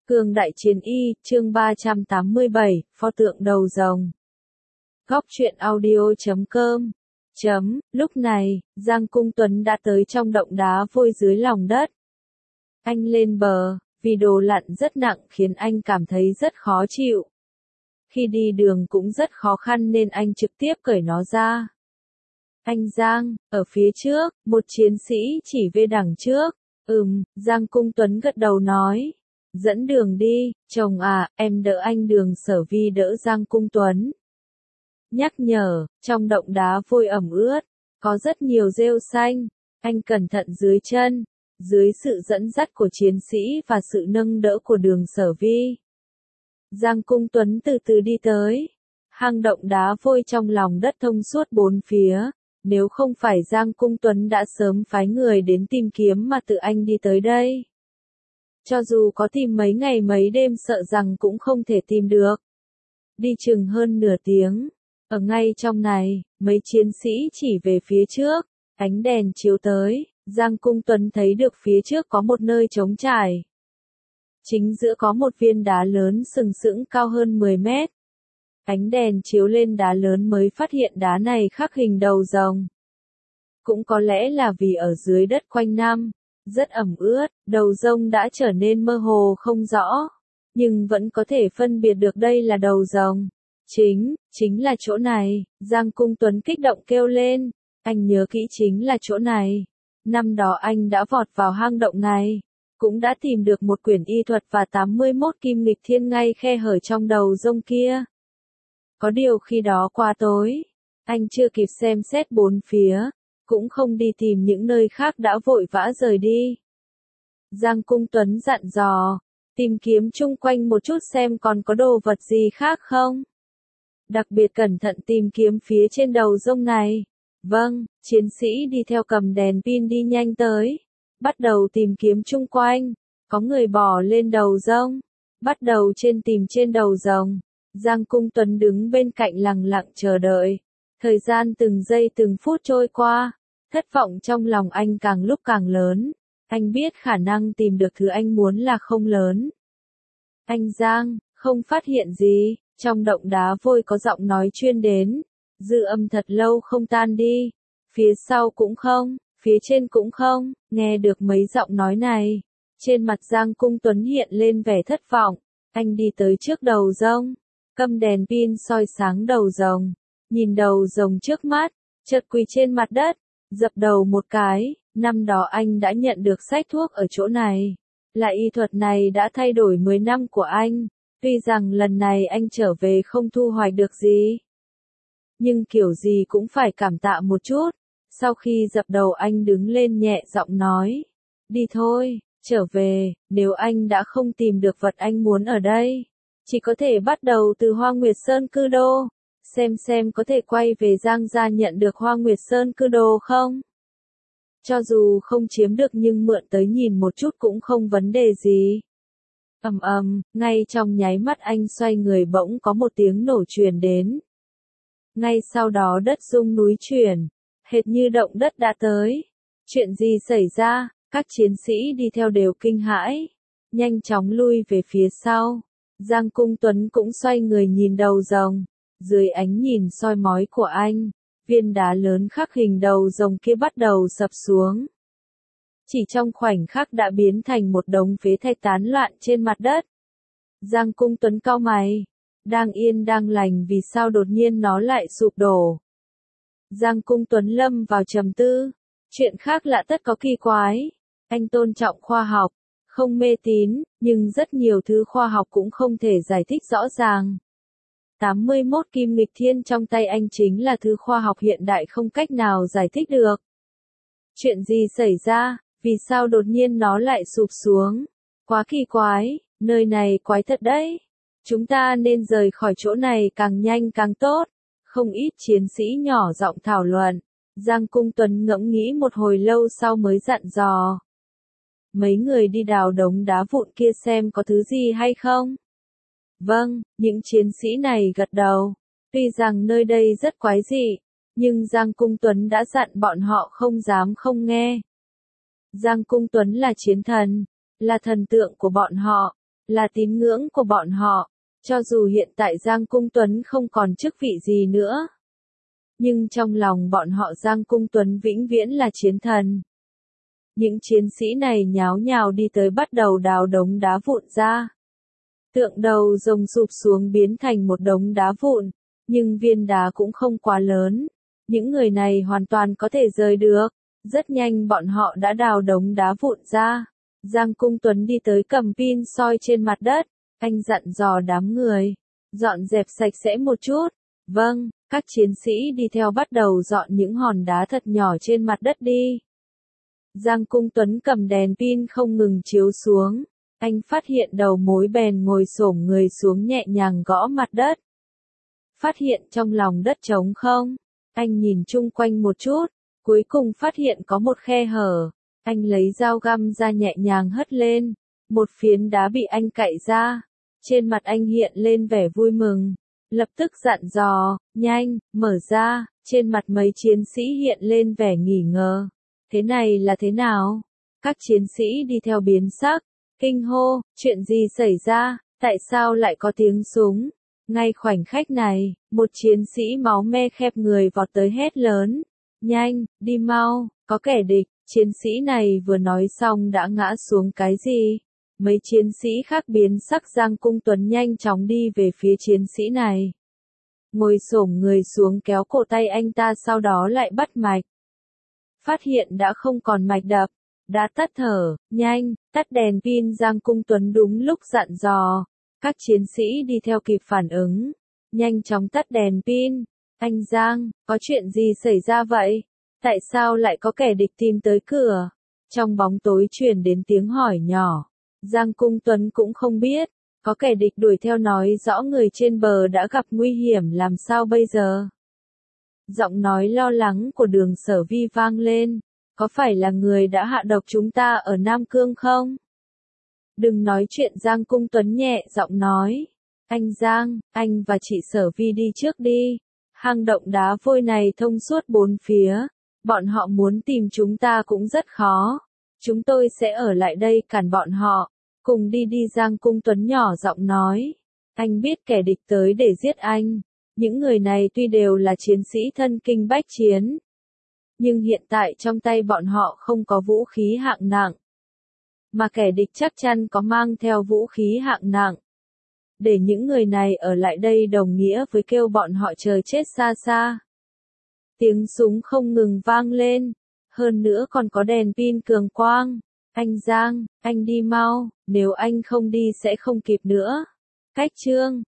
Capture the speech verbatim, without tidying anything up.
Cương Đại Chiến Y, chương ba trăm tám mươi bảy, pho tượng đầu rồng. Góc truyện audio chấm com. Chấm, lúc này, Giang Cung Tuấn đã tới trong động đá vôi dưới lòng đất. Anh lên bờ, vì đồ lặn rất nặng khiến anh cảm thấy rất khó chịu. Khi đi đường cũng rất khó khăn nên anh trực tiếp cởi nó ra. Anh Giang, ở phía trước, một chiến sĩ chỉ về đằng trước. Ừm, Giang Cung Tuấn gật đầu nói. Dẫn đường đi, chồng à, em đỡ anh. Đường Sở Vi đỡ Giang Cung Tuấn. Nhắc nhở, trong động đá vôi ẩm ướt, có rất nhiều rêu xanh, anh cẩn thận dưới chân. Dưới sự dẫn dắt của chiến sĩ và sự nâng đỡ của Đường Sở Vi, Giang Cung Tuấn từ từ đi tới. Hang động đá vôi trong lòng đất thông suốt bốn phía, nếu không phải Giang Cung Tuấn đã sớm phái người đến tìm kiếm mà tự anh đi tới đây. Cho dù có tìm mấy ngày mấy đêm sợ rằng cũng không thể tìm được. Đi chừng hơn nửa tiếng, ở ngay trong này, mấy chiến sĩ chỉ về phía trước, ánh đèn chiếu tới, Giang Cung Tuấn thấy được phía trước có một nơi trống trải. Chính giữa có một viên đá lớn sừng sững cao hơn mười mét. Ánh đèn chiếu lên đá lớn mới phát hiện đá này khắc hình đầu rồng. Cũng có lẽ là vì ở dưới đất quanh năm rất ẩm ướt, đầu rồng đã trở nên mơ hồ không rõ, nhưng vẫn có thể phân biệt được đây là đầu rồng. Chính, chính là chỗ này, Giang Cung Tuấn kích động kêu lên, anh nhớ kỹ chính là chỗ này. Năm đó anh đã vọt vào hang động này, cũng đã tìm được một quyển y thuật và tám mươi mốt kim nghịch thiên ngay khe hở trong đầu rồng kia. Có điều khi đó qua tối, anh chưa kịp xem xét bốn phía, cũng không đi tìm những nơi khác đã vội vã rời đi. Giang Cung Tuấn dặn dò, tìm kiếm chung quanh một chút xem còn có đồ vật gì khác không. Đặc biệt cẩn thận tìm kiếm phía trên đầu rồng này. Vâng, chiến sĩ đi theo cầm đèn pin đi nhanh tới. Bắt đầu tìm kiếm chung quanh. Có người bò lên đầu rồng. Bắt đầu trên tìm trên đầu rồng. Giang Cung Tuấn đứng bên cạnh lặng lặng chờ đợi. Thời gian từng giây từng phút trôi qua. Thất vọng trong lòng anh càng lúc càng lớn. Anh biết khả năng tìm được thứ anh muốn là không lớn. Anh Giang, không phát hiện gì. Trong động đá vôi có giọng nói chuyên đến. Dư âm thật lâu không tan đi. Phía sau cũng không, phía trên cũng không. Nghe được mấy giọng nói này, trên mặt Giang Cung Tuấn hiện lên vẻ thất vọng. Anh đi tới trước đầu rồng, cầm đèn pin soi sáng đầu rồng. Nhìn đầu rồng trước mắt, chợt quỳ trên mặt đất, dập đầu một cái. Năm đó anh đã nhận được sách thuốc ở chỗ này. Là y thuật này đã thay đổi mười năm của anh. Tuy rằng lần này anh trở về không thu hoạch được gì, nhưng kiểu gì cũng phải cảm tạ một chút. Sau khi dập đầu anh đứng lên nhẹ giọng nói, đi thôi, trở về. Nếu anh đã không tìm được vật anh muốn ở đây, chỉ có thể bắt đầu từ Hoa Nguyệt Sơn Cư Đô. Xem xem có thể quay về Giang gia nhận được Hoa Nguyệt Sơn Cư Đô không? Cho dù không chiếm được nhưng mượn tới nhìn một chút cũng không vấn đề gì. Ầm ầm, ngay trong nháy mắt anh xoay người bỗng có một tiếng nổ truyền đến. Ngay sau đó đất rung núi chuyển, hệt như động đất đã tới. Chuyện gì xảy ra? Các chiến sĩ đi theo đều kinh hãi, nhanh chóng lui về phía sau. Giang Cung Tuấn cũng xoay người nhìn đầu rồng. Dưới ánh nhìn soi mói của anh, viên đá lớn khắc hình đầu rồng kia bắt đầu sập xuống. Chỉ trong khoảnh khắc đã biến thành một đống phế thạch tán loạn trên mặt đất. Giang Cung Tuấn cau mày, đang yên đang lành vì sao đột nhiên nó lại sụp đổ. Giang Cung Tuấn lâm vào trầm tư, chuyện khác lạ tất có kỳ quái. Anh tôn trọng khoa học, không mê tín, nhưng rất nhiều thứ khoa học cũng không thể giải thích rõ ràng. tám mươi mốt kim nghịch thiên trong tay anh chính là thứ khoa học hiện đại không cách nào giải thích được. Chuyện gì xảy ra? Vì sao đột nhiên nó lại sụp xuống? Quá kỳ quái, nơi này quái thật đấy. Chúng ta nên rời khỏi chỗ này càng nhanh càng tốt. Không ít chiến sĩ nhỏ giọng thảo luận. Giang Cung Tuấn ngẫm nghĩ một hồi lâu sau mới dặn dò. Mấy người đi đào đống đá vụn kia xem có thứ gì hay không? Vâng, những chiến sĩ này gật đầu. Tuy rằng nơi đây rất quái dị, nhưng Giang Cung Tuấn đã dặn bọn họ không dám không nghe. Giang Cung Tuấn là chiến thần, là thần tượng của bọn họ. là tín ngưỡng của bọn họ. Cho dù hiện tại Giang Cung Tuấn không còn chức vị gì nữa, nhưng trong lòng bọn họ Giang Cung Tuấn vĩnh viễn là chiến thần. Những chiến sĩ này nháo nhào đi tới bắt đầu đào đống đá vụn ra. Tượng đầu rồng sụp xuống biến thành một đống đá vụn, nhưng viên đá cũng không quá lớn. Những người này hoàn toàn có thể rời được. Rất nhanh bọn họ đã đào đống đá vụn ra. Giang Cung Tuấn đi tới cầm pin soi trên mặt đất. Anh dặn dò đám người, dọn dẹp sạch sẽ một chút. Vâng, các chiến sĩ đi theo bắt đầu dọn những hòn đá thật nhỏ trên mặt đất đi. Giang Cung Tuấn cầm đèn pin không ngừng chiếu xuống. Anh phát hiện đầu mối bèn ngồi xổm người xuống nhẹ nhàng gõ mặt đất. Phát hiện trong lòng đất trống không. Anh nhìn chung quanh một chút, cuối cùng phát hiện có một khe hở. Anh lấy dao găm ra nhẹ nhàng hất lên. Một phiến đá bị anh cạy ra. Trên mặt anh hiện lên vẻ vui mừng. Lập tức dặn dò, nhanh, mở ra. Trên mặt mấy chiến sĩ hiện lên vẻ nghỉ ngờ. Thế này là thế nào? Các chiến sĩ đi theo biến sắc. Kinh hô, chuyện gì xảy ra? Tại sao lại có tiếng súng? Ngay khoảnh khắc này, một chiến sĩ máu me khép người vọt tới hét lớn. Nhanh, đi mau, có kẻ địch. Chiến sĩ này vừa nói xong đã ngã xuống cái gì? Mấy chiến sĩ khác biến sắc. Giang Cung Tuấn nhanh chóng đi về phía chiến sĩ này. Ngồi xổm người xuống kéo cổ tay anh ta, sau đó lại bắt mạch. Phát hiện đã không còn mạch đập. Đã tắt thở, nhanh, tắt đèn pin. Giang Cung Tuấn đúng lúc dặn dò. Các chiến sĩ đi theo kịp phản ứng. Nhanh chóng tắt đèn pin. Anh Giang, có chuyện gì xảy ra vậy? Tại sao lại có kẻ địch tìm tới cửa? Trong bóng tối truyền đến tiếng hỏi nhỏ. Giang Cung Tuấn cũng không biết. Có kẻ địch đuổi theo nói rõ người trên bờ đã gặp nguy hiểm, làm sao bây giờ? Giọng nói lo lắng của Đường Sở Vi vang lên. Có phải là người đã hạ độc chúng ta ở Nam Cương không? Đừng nói chuyện. Giang Cung Tuấn nhẹ giọng nói. Anh Giang, anh và chị Sở Vi đi trước đi. Hang động đá vôi này thông suốt bốn phía. Bọn họ muốn tìm chúng ta cũng rất khó. Chúng tôi sẽ ở lại đây cản bọn họ. Cùng đi đi. Giang Cung Tuấn nhỏ giọng nói. Anh biết kẻ địch tới để giết anh. Những người này tuy đều là chiến sĩ thân kinh bách chiến, nhưng hiện tại trong tay bọn họ không có vũ khí hạng nặng. Mà kẻ địch chắc chắn có mang theo vũ khí hạng nặng. Để những người này ở lại đây đồng nghĩa với kêu bọn họ chờ chết xa xa. Tiếng súng không ngừng vang lên. Hơn nữa còn có đèn pin cường quang. Anh Giang, anh đi mau, nếu anh không đi sẽ không kịp nữa. Cách chương